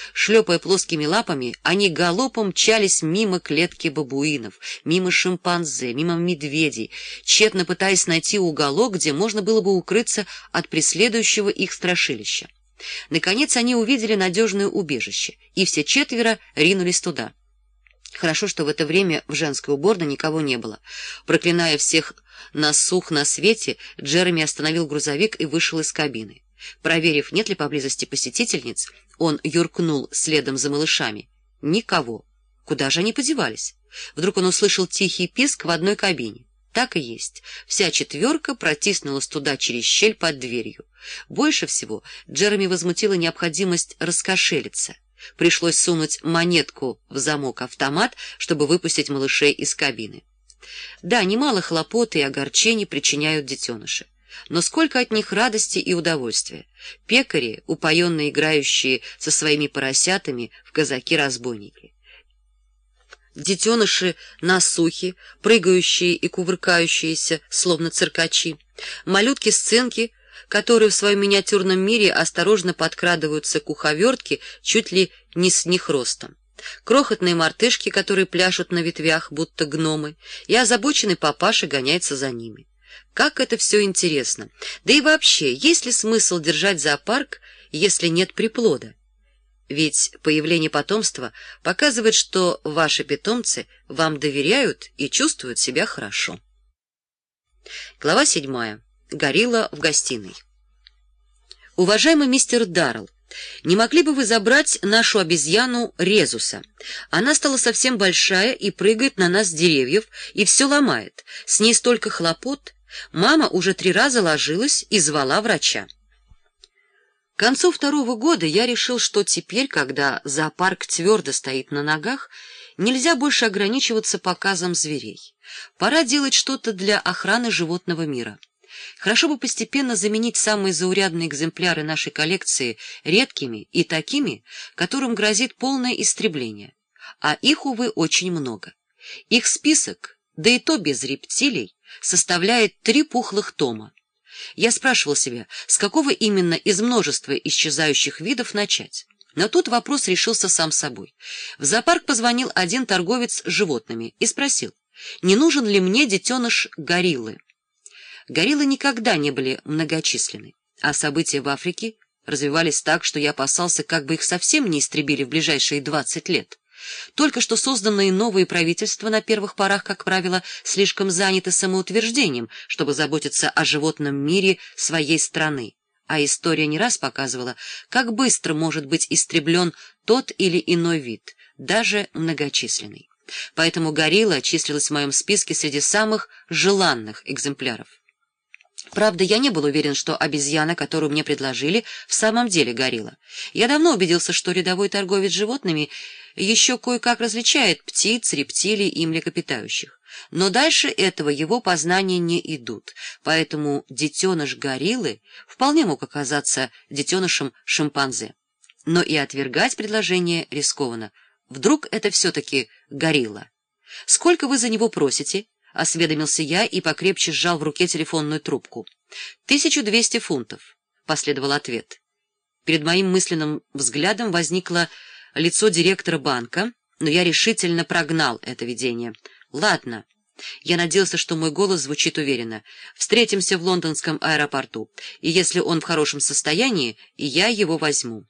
Шлепая плоскими лапами, они галопом мчались мимо клетки бабуинов, мимо шимпанзе, мимо медведей, тщетно пытаясь найти уголок, где можно было бы укрыться от преследующего их страшилища. Наконец они увидели надежное убежище, и все четверо ринулись туда. Хорошо, что в это время в женской уборной никого не было. Проклиная всех насух на свете, Джереми остановил грузовик и вышел из кабины. Проверив, нет ли поблизости посетительниц, он юркнул следом за малышами. Никого. Куда же они подевались? Вдруг он услышал тихий писк в одной кабине. Так и есть. Вся четверка протиснулась туда через щель под дверью. Больше всего Джереми возмутила необходимость раскошелиться. Пришлось сунуть монетку в замок-автомат, чтобы выпустить малышей из кабины. Да, немало хлопот и огорчений причиняют детеныши. Но сколько от них радости и удовольствия! Пекари, упоенно играющие со своими поросятами в казаки-разбойники. Детеныши насухи, прыгающие и кувыркающиеся, словно циркачи. Малютки-сценки, которые в своем миниатюрном мире осторожно подкрадываются к уховертке чуть ли не с них ростом. Крохотные мартышки, которые пляшут на ветвях, будто гномы, и озабоченный папаша гоняется за ними. Как это все интересно! Да и вообще, есть ли смысл держать зоопарк, если нет приплода? Ведь появление потомства показывает, что ваши питомцы вам доверяют и чувствуют себя хорошо. Глава 7. Горилла в гостиной. Уважаемый мистер Даррелл, не могли бы вы забрать нашу обезьяну Резуса? Она стала совсем большая и прыгает на нас с деревьев, и все ломает. С ней столько хлопот. Мама уже 3 раза ложилась и звала врача. К концу 2-го года я решил, что теперь, когда зоопарк твердо стоит на ногах, нельзя больше ограничиваться показом зверей. Пора делать что-то для охраны животного мира. Хорошо бы постепенно заменить самые заурядные экземпляры нашей коллекции редкими и такими, которым грозит полное истребление. А их, увы, очень много. Их список, да и то без рептилий, составляет 3 пухлых тома. Я спрашивал себя, с какого именно из множества исчезающих видов начать. Но тут вопрос решился сам собой. В зоопарк позвонил один торговец животными и спросил, не нужен ли мне детеныш гориллы. Гориллы никогда не были многочисленны, а события в Африке развивались так, что я опасался, как бы их совсем не истребили в ближайшие 20 лет. Только что созданные новые правительства на первых порах, как правило, слишком заняты самоутверждением, чтобы заботиться о животном мире своей страны. А история не раз показывала, как быстро может быть истреблен тот или иной вид, даже многочисленный. Поэтому горилла числилась в моем списке среди самых желанных экземпляров. Правда, я не был уверен, что обезьяна, которую мне предложили, в самом деле горилла. Я давно убедился, что рядовой торговец животными еще кое-как различает птиц, рептилий и млекопитающих. Но дальше этого его познания не идут, поэтому детеныш гориллы вполне мог оказаться детенышем шимпанзе. Но и отвергать предложение рискованно. Вдруг это все-таки горилла. «Сколько вы за него просите?» — осведомился я и покрепче сжал в руке телефонную трубку. 1200 фунтов, — последовал ответ. Перед моим мысленным взглядом возникло лицо директора банка, но я решительно прогнал это видение. Ладно. Я надеялся, что мой голос звучит уверенно. Встретимся в лондонском аэропорту, и если он в хорошем состоянии, я его возьму.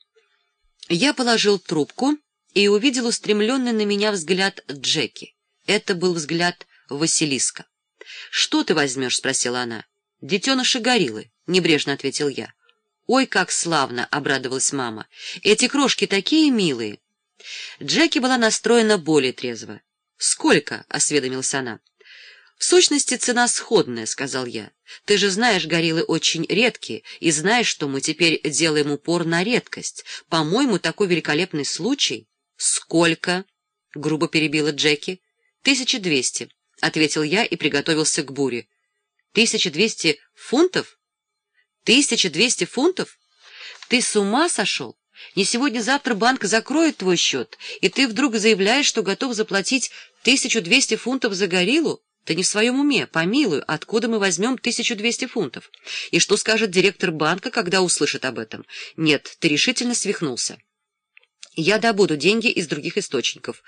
Я положил трубку и увидел устремленный на меня взгляд Джеки. Это был взгляд Василиска. «Что ты возьмешь?» — спросила она. «Детеныши гориллы», — небрежно ответил я. «Ой, как славно!» — обрадовалась мама. «Эти крошки такие милые!» Джеки была настроена более трезво. «Сколько?» — осведомилась она. «В сущности, цена сходная», — сказал я. «Ты же знаешь, гориллы очень редкие, и знаешь, что мы теперь делаем упор на редкость. По-моему, такой великолепный случай». «Сколько?» — грубо перебила Джеки. 1200, — ответил я и приготовился к буре. 1200 фунтов? 1200 фунтов? Ты с ума сошел? Не сегодня-завтра банк закроет твой счет, и ты вдруг заявляешь, что готов заплатить 1200 фунтов за гориллу? Ты не в своем уме, помилуй, откуда мы возьмем 1200 фунтов? И что скажет директор банка, когда услышит об этом? Нет, ты решительно свихнулся. Я добуду деньги из других источников.